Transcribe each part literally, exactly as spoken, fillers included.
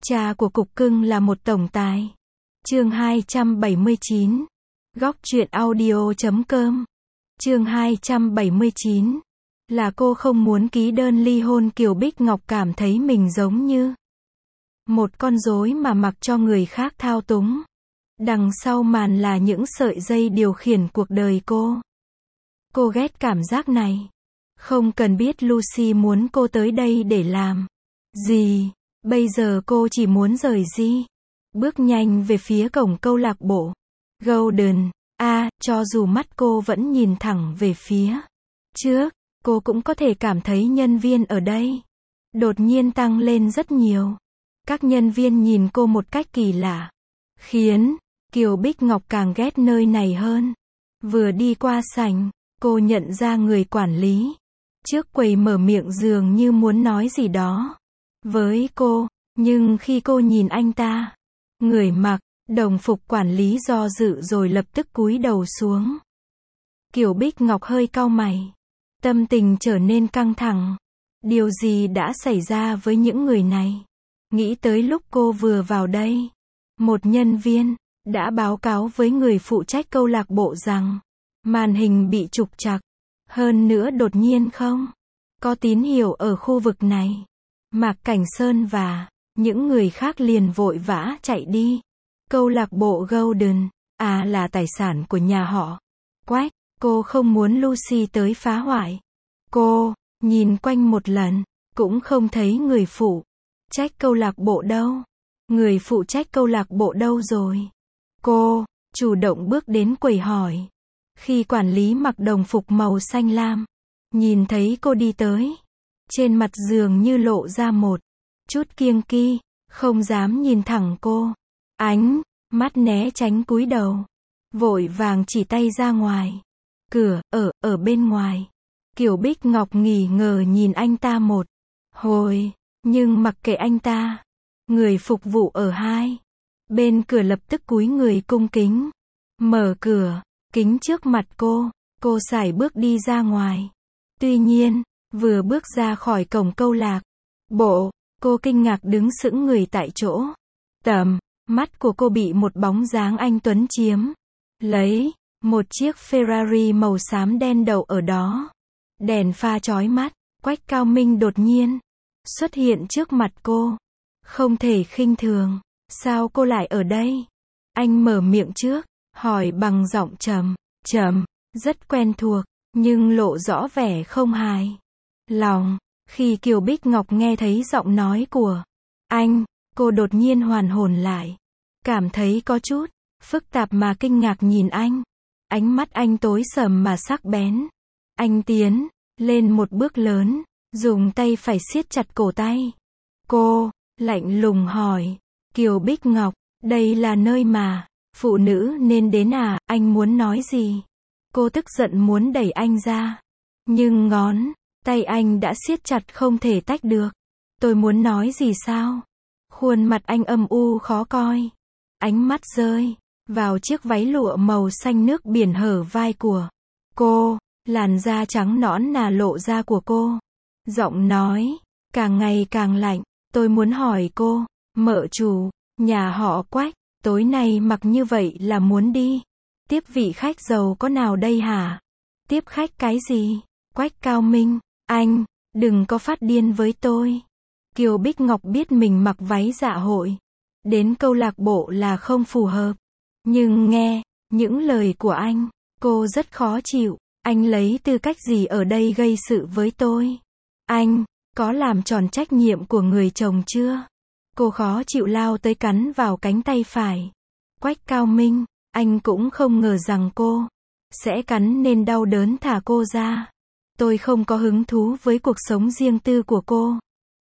Cha của cục cưng là một tổng tài. Chương hai trăm bảy mươi chín. Góc truyện audio chấm com. Chương hai trăm bảy mươi chín. Là cô không muốn ký đơn ly hôn. Kiều Bích Ngọc cảm thấy mình giống như một con rối mà mặc cho người khác thao túng. Đằng sau màn là những sợi dây điều khiển cuộc đời cô. Cô ghét cảm giác này. Không cần biết Lucy muốn cô tới đây để làm gì. Bây giờ cô chỉ muốn rời đi. Bước nhanh về phía cổng câu lạc bộ Golden. À, cho dù mắt cô vẫn nhìn thẳng về phía trước, cô cũng có thể cảm thấy nhân viên ở đây đột nhiên tăng lên rất nhiều. Các nhân viên nhìn cô một cách kỳ lạ, khiến Kiều Bích Ngọc càng ghét nơi này hơn. Vừa đi qua sảnh, cô nhận ra người quản lý trước quầy mở miệng dường như muốn nói gì đó với cô, nhưng khi cô nhìn anh ta, người mặc đồng phục quản lý do dự rồi lập tức cúi đầu xuống. Kiều Bích Ngọc hơi cau mày, tâm tình trở nên căng thẳng. Điều gì đã xảy ra với những người này? Nghĩ tới lúc cô vừa vào đây, một nhân viên đã báo cáo với người phụ trách câu lạc bộ rằng màn hình bị trục trặc. Hơn nữa đột nhiên không có tín hiệu ở khu vực này. Mạc Cảnh Sơn và những người khác liền vội vã chạy đi. Câu lạc bộ Golden, à là tài sản của nhà họ Quách. Cô không muốn Lucy tới phá hoại. Cô nhìn quanh một lần, cũng không thấy người phụ trách câu lạc bộ đâu. Người phụ trách câu lạc bộ đâu rồi? Cô chủ động bước đến quầy hỏi. Khi quản lý mặc đồng phục màu xanh lam nhìn thấy cô đi tới, trên mặt dường như lộ ra một chút kiêng kỵ, không dám nhìn thẳng cô. Ánh mắt né tránh cúi đầu, vội vàng chỉ tay ra ngoài. Cửa, ở, ở bên ngoài. Kiều Bích Ngọc nghi ngờ nhìn anh ta một hồi, nhưng mặc kệ anh ta. Người phục vụ ở hai bên cửa lập tức cúi người cung kính mở cửa kính trước mặt cô. Cô sải bước đi ra ngoài. Tuy nhiên, vừa bước ra khỏi cổng câu lạc bộ, cô kinh ngạc đứng sững người tại chỗ. Tầm mắt của cô bị một bóng dáng anh tuấn chiếm lấy. Một chiếc Ferrari màu xám đen đậu ở đó. Đèn pha chói mắt. Quách Cao Minh đột nhiên xuất hiện trước mặt cô. Không thể khinh thường. Sao cô lại ở đây? Anh mở miệng trước, hỏi bằng giọng trầm, trầm, rất quen thuộc, nhưng lộ rõ vẻ không hài lòng. Khi Kiều Bích Ngọc nghe thấy giọng nói của anh, cô đột nhiên hoàn hồn lại. Cảm thấy có chút phức tạp mà kinh ngạc nhìn anh. Ánh mắt anh tối sầm mà sắc bén. Anh tiến lên một bước lớn, dùng tay phải siết chặt cổ tay cô, lạnh lùng hỏi. Kiều Bích Ngọc, đây là nơi mà phụ nữ nên đến à? Anh muốn nói gì? Cô tức giận muốn đẩy anh ra, nhưng ngón tay anh đã siết chặt không thể tách được. Tôi muốn nói gì sao? Khuôn mặt anh âm u khó coi. Ánh mắt rơi vào chiếc váy lụa màu xanh nước biển hở vai của cô. Làn da trắng nõn nà lộ ra của cô. Giọng nói càng ngày càng lạnh. Tôi muốn hỏi cô, mợ chủ nhà họ Quách, tối nay mặc như vậy là muốn đi tiếp vị khách giàu có nào đây hả? Tiếp khách cái gì? Quách Cao Minh, anh đừng có phát điên với tôi. Kiều Bích Ngọc biết mình mặc váy dạ hội đến câu lạc bộ là không phù hợp, nhưng nghe những lời của anh, cô rất khó chịu. Anh lấy tư cách gì ở đây gây sự với tôi? Anh có làm tròn trách nhiệm của người chồng chưa? Cô khó chịu lao tới cắn vào cánh tay phải. Quách Cao Minh, anh cũng không ngờ rằng cô sẽ cắn nên đau đớn thả cô ra. Tôi không có hứng thú với cuộc sống riêng tư của cô.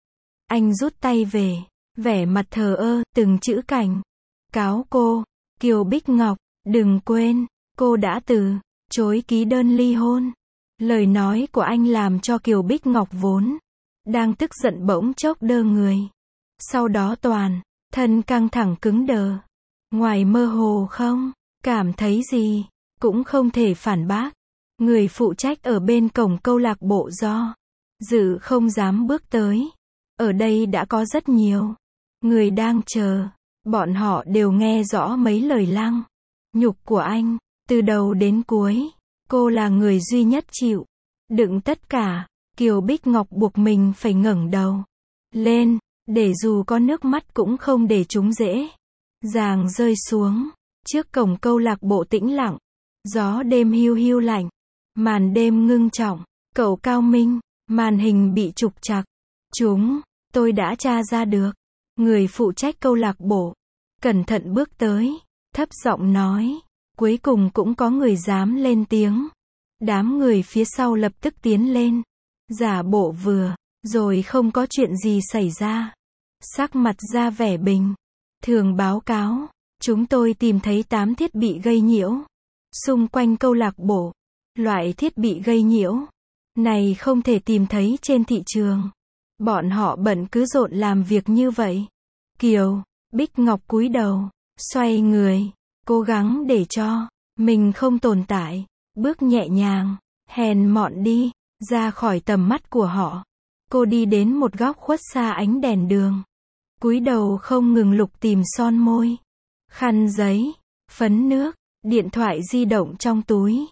Anh rút tay về, vẻ mặt thờ ơ, từng chữ cảnh cáo cô. Kiều Bích Ngọc, đừng quên, cô đã từ chối ký đơn ly hôn. Lời nói của anh làm cho Kiều Bích Ngọc vốn đang tức giận bỗng chốc đơ người. Sau đó toàn thân căng thẳng cứng đờ. Ngoài mơ hồ không cảm thấy gì, cũng không thể phản bác. Người phụ trách ở bên cổng câu lạc bộ do dự không dám bước tới. Ở đây đã có rất nhiều Người đang chờ. Bọn họ đều nghe rõ mấy lời lăng nhục của anh. Từ đầu đến cuối, cô là người duy nhất chịu đựng tất cả. Kiều Bích Ngọc buộc mình phải ngẩng đầu lên, để dù có nước mắt cũng không để chúng dễ dàng rơi xuống. Trước cổng câu lạc bộ tĩnh lặng, gió đêm hiu hiu lạnh, màn đêm ngưng trọng. Cậu Cao Minh, màn hình bị trục trặc. Chúng tôi đã tra ra được. Người phụ trách câu lạc bộ cẩn thận bước tới, thấp giọng nói. Cuối cùng cũng có người dám lên tiếng. Đám người phía sau lập tức tiến lên, giả bộ vừa rồi không có chuyện gì xảy ra. Sắc mặt ra vẻ bình thường báo cáo. Chúng tôi tìm thấy tám thiết bị gây nhiễu xung quanh câu lạc bộ. Loại thiết bị gây nhiễu này không thể tìm thấy trên thị trường. Bọn họ bận cứ rộn làm việc như vậy. Kiều Bích Ngọc cúi đầu, xoay người, cố gắng để cho mình không tồn tại, bước nhẹ nhàng, hèn mọn đi ra khỏi tầm mắt của họ. Cô đi đến một góc khuất xa ánh đèn đường, cúi đầu không ngừng lục tìm son môi, khăn giấy, phấn nước, điện thoại di động trong túi.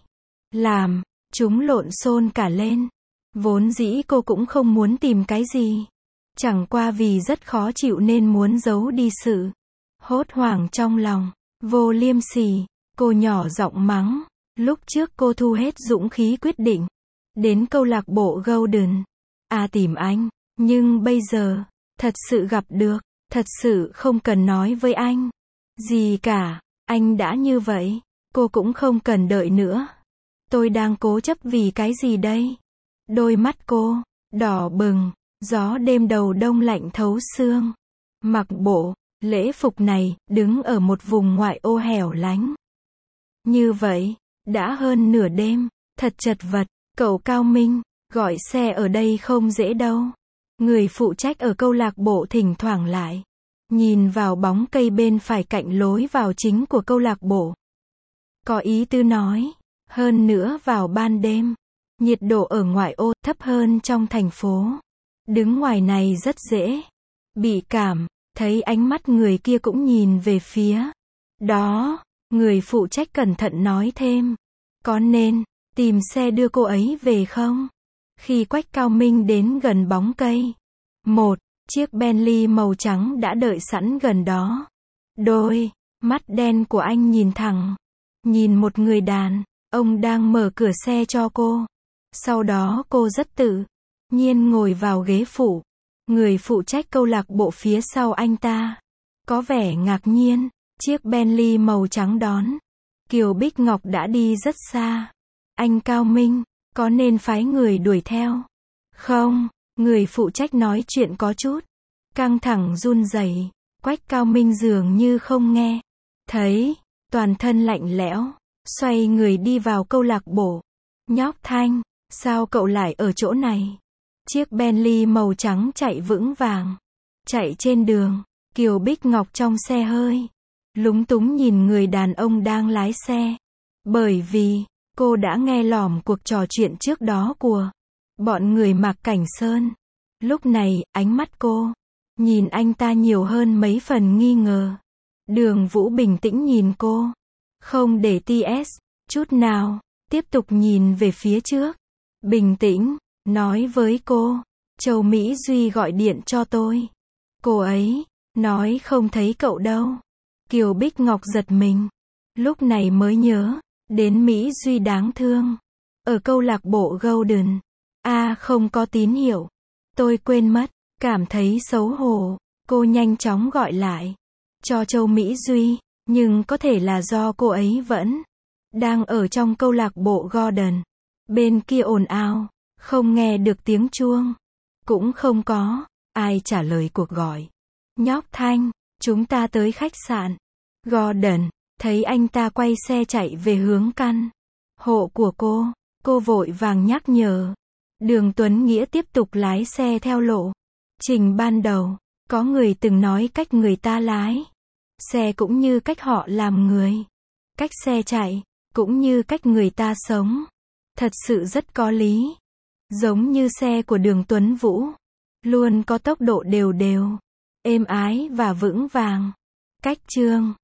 Làm chúng lộn xộn cả lên. Vốn dĩ cô cũng không muốn tìm cái gì, chẳng qua vì rất khó chịu nên muốn giấu đi sự hốt hoảng trong lòng. Vô liêm sỉ, cô nhỏ giọng mắng. Lúc trước cô thu hết dũng khí quyết định đến câu lạc bộ Golden à tìm anh, nhưng bây giờ thật sự gặp được, thật sự không cần nói với anh gì cả. Anh đã như vậy, cô cũng không cần đợi nữa. Tôi đang cố chấp vì cái gì đây? Đôi mắt cô đỏ bừng, gió đêm đầu đông lạnh thấu xương. Mặc bộ lễ phục này, đứng ở một vùng ngoại ô hẻo lánh như vậy, đã hơn nửa đêm, thật chật vật. Cậu Cao Minh, gọi xe ở đây không dễ đâu. Người phụ trách ở câu lạc bộ thỉnh thoảng lại nhìn vào bóng cây bên phải cạnh lối vào chính của câu lạc bộ. Có ý tứ nói, hơn nữa vào ban đêm, nhiệt độ ở ngoại ô thấp hơn trong thành phố. Đứng ngoài này rất dễ bị cảm. Thấy ánh mắt người kia cũng nhìn về phía đó, người phụ trách cẩn thận nói thêm. Có nên tìm xe đưa cô ấy về không? Khi Quách Cao Minh đến gần bóng cây, một chiếc Bentley màu trắng đã đợi sẵn gần đó. Đôi mắt đen của anh nhìn thẳng, nhìn một người đàn ông đang mở cửa xe cho cô. Sau đó cô rất tự nhiên ngồi vào ghế phụ. Người phụ trách câu lạc bộ phía sau anh ta có vẻ ngạc nhiên. Chiếc Bentley màu trắng đón Kiều Bích Ngọc đã đi rất xa. Anh Cao Minh, có nên phái người đuổi theo không? Người phụ trách nói chuyện có chút căng thẳng run rẩy. Quách Cao Minh dường như không nghe thấy, toàn thân lạnh lẽo, xoay người đi vào câu lạc bộ. Nhóc Thanh, sao cậu lại ở chỗ này? Chiếc Bentley màu trắng chạy vững vàng, chạy trên đường. Kiều Bích Ngọc trong xe hơi lúng túng nhìn người đàn ông đang lái xe, bởi vì cô đã nghe lỏm cuộc trò chuyện trước đó của bọn người Mạc Cảnh Sơn. Lúc này, ánh mắt cô nhìn anh ta nhiều hơn mấy phần nghi ngờ. Đường Vũ bình tĩnh nhìn cô, không để tê ét chút nào, tiếp tục nhìn về phía trước. Bình tĩnh nói với cô, Châu Mỹ Duy gọi điện cho tôi. Cô ấy nói không thấy cậu đâu. Kiều Bích Ngọc giật mình, lúc này mới nhớ đến Mỹ Duy đáng thương ở câu lạc bộ Golden. À không có tín hiệu, tôi quên mất. Cảm thấy xấu hổ, cô nhanh chóng gọi lại cho Châu Mỹ Duy, nhưng có thể là do cô ấy vẫn đang ở trong câu lạc bộ Golden. Bên kia ồn ào, không nghe được tiếng chuông, cũng không có ai trả lời cuộc gọi. Nhóc Thanh, chúng ta tới khách sạn Golden. Thấy anh ta quay xe chạy về hướng căn hộ của cô, cô vội vàng nhắc nhở. Đường Tuấn Nghĩa tiếp tục lái xe theo lộ trình ban đầu. Có người từng nói cách người ta lái xe cũng như cách họ làm người, cách xe chạy cũng như cách người ta sống. Thật sự rất có lý. Giống như xe của Đường Tuấn Vũ, luôn có tốc độ đều đều, êm ái và vững vàng. Cách chương